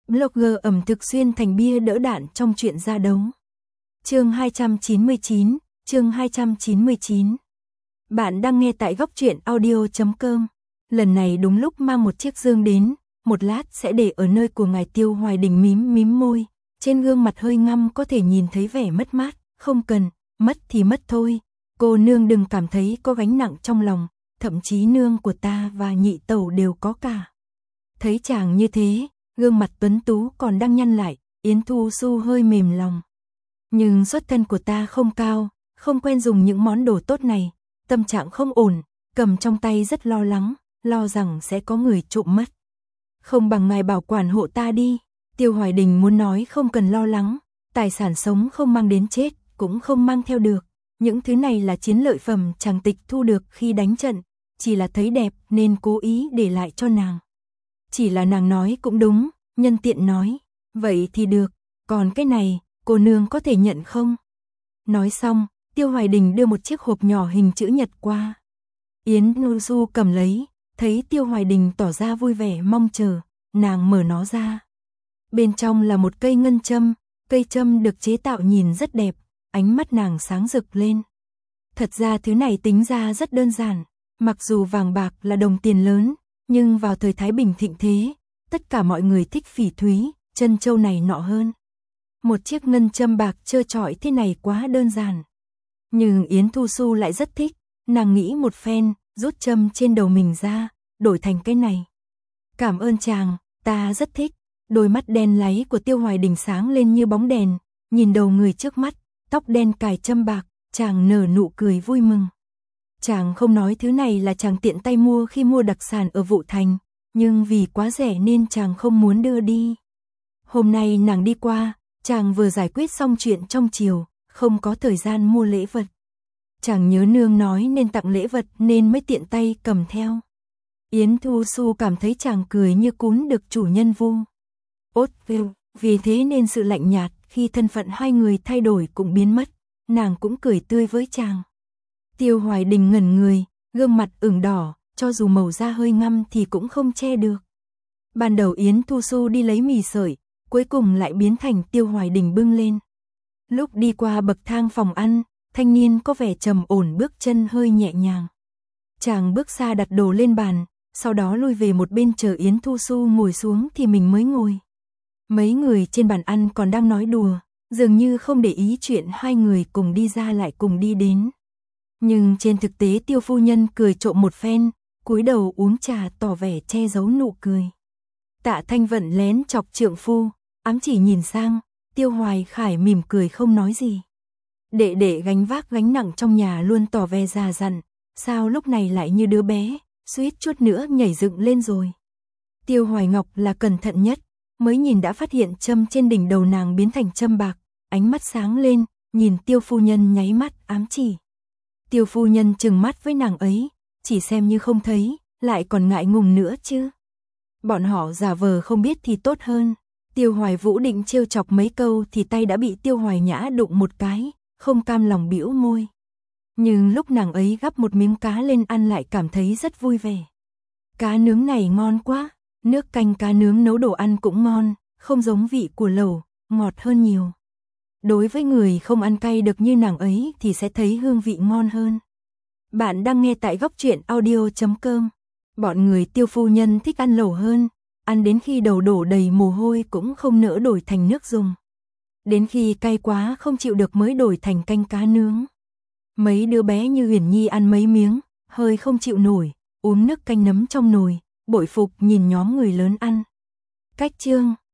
Blogger ẩm thực xuyên thành bia đỡ đạn trong chuyện ra đấu. Chương 299, chương 299. Bạn đang nghe tại góc truyện audio.com. Lần này đúng lúc mang một chiếc dương đến, một lát sẽ để ở nơi của ngài Tiêu Hoài Đình mím môi, trên gương mặt hơi ngăm có thể nhìn thấy vẻ mất mát, không cần, mất thì mất thôi, cô nương đừng cảm thấy có gánh nặng trong lòng, thậm chí nương của ta và nhị tẩu đều có cả. Thấy chàng như thế, gương mặt tuấn tú còn đang nhăn lại, Yến Thu Xu hơi mềm lòng. Nhưng xuất thân của ta không cao, không quen dùng những món đồ tốt này, tâm trạng không ổn, cầm trong tay rất lo lắng, lo rằng sẽ có người trộm mất. Không bằng ngài bảo quản hộ ta đi. Tiêu Hoài Đình muốn nói không cần lo lắng, tài sản sống không mang đến chết, cũng không mang theo được. Những thứ này là chiến lợi phẩm chàng tịch thu được khi đánh trận, chỉ là thấy đẹp nên cố ý để lại cho nàng. Chỉ là nàng nói cũng đúng, nhân tiện nói, vậy thì được, còn cái này, cô nương có thể nhận không? Nói xong, Tiêu Hoài Đình đưa một chiếc hộp nhỏ hình chữ nhật qua. Yến Thu Xu cầm lấy, thấy Tiêu Hoài Đình tỏ ra vui vẻ mong chờ, nàng mở nó ra. Bên trong là một cây ngân châm, cây châm được chế tạo nhìn rất đẹp, ánh mắt nàng sáng rực lên. Thật ra thứ này tính ra rất đơn giản, mặc dù vàng bạc là đồng tiền lớn, nhưng vào thời Thái Bình thịnh thế, tất cả mọi người thích phỉ thúy, chân châu này nọ hơn. Một chiếc ngân châm bạc trơ trọi thế này quá đơn giản. Nhưng Yến Thu Xu lại rất thích, nàng nghĩ một phen, rút châm trên đầu mình ra, đổi thành cái này. Cảm ơn chàng, ta rất thích. Đôi mắt đen láy của Tiêu Hoài Đình sáng lên như bóng đèn, nhìn đầu người trước mắt, tóc đen cài châm bạc, chàng nở nụ cười vui mừng. Chàng không nói thứ này là chàng tiện tay mua khi mua đặc sản ở Vũ Thành, nhưng vì quá rẻ nên chàng không muốn đưa đi. Hôm nay nàng đi qua, chàng vừa giải quyết xong chuyện trong chiều, không có thời gian mua lễ vật. Chàng nhớ nương nói nên tặng lễ vật nên mới tiện tay cầm theo. Yến Thu Xu cảm thấy chàng cười như cún được chủ nhân vu. Vì thế nên sự lạnh nhạt khi thân phận hai người thay đổi cũng biến mất, nàng cũng cười tươi với chàng. Tiêu Hoài Đình ngẩn người, gương mặt ửng đỏ, cho dù màu da hơi ngăm thì cũng không che được. Ban đầu Yến Thu Xu đi lấy mì sợi, cuối cùng lại biến thành Tiêu Hoài Đình bưng lên. Lúc đi qua bậc thang phòng ăn, thanh niên có vẻ trầm ổn bước chân hơi nhẹ nhàng. Chàng bước xa đặt đồ lên bàn, sau đó lui về một bên chờ Yến Thu Xu ngồi xuống thì mình mới ngồi. Mấy người trên bàn ăn còn đang nói đùa, dường như không để ý chuyện hai người cùng đi ra lại cùng đi đến. Nhưng trên thực tế Tiêu phu nhân cười trộm một phen, cúi đầu uống trà tỏ vẻ che giấu nụ cười. Tạ Thanh Vận lén chọc trượng phu, ám chỉ nhìn sang, Tiêu Hoài Khải mỉm cười không nói gì. Đệ đệ gánh vác gánh nặng trong nhà luôn tỏ vẻ già dặn, sao lúc này lại như đứa bé, suýt chút nữa nhảy dựng lên rồi. Tiêu Hoài Ngọc là cẩn thận nhất, mới nhìn đã phát hiện châm trên đỉnh đầu nàng biến thành châm bạc, ánh mắt sáng lên, nhìn Tiêu phu nhân nháy mắt ám chỉ. Tiêu phu nhân trừng mắt với nàng ấy, chỉ xem như không thấy, lại còn ngại ngùng nữa chứ. Bọn họ giả vờ không biết thì tốt hơn. Tiêu Hoài Vũ định trêu chọc mấy câu thì tay đã bị Tiêu Hoài Nhã đụng một cái, không cam lòng bĩu môi. Nhưng lúc nàng ấy gắp một miếng cá lên ăn lại cảm thấy rất vui vẻ. Cá nướng này ngon quá, nước canh cá nướng nấu đồ ăn cũng ngon, không giống vị của lẩu, ngọt hơn nhiều. Đối với người không ăn cay được như nàng ấy thì sẽ thấy hương vị ngon hơn. Bạn đang nghe tại góc truyện audio.com. Bọn người Tiêu phu nhân thích ăn lẩu hơn, ăn đến khi đầu đổ đầy mồ hôi cũng không nỡ đổi thành nước dùng. Đến khi cay quá không chịu được mới đổi thành canh cá nướng. Mấy đứa bé như Huyền Nhi ăn mấy miếng, hơi không chịu nổi, uống nước canh nấm trong nồi, bội phục nhìn nhóm người lớn ăn. Cách chương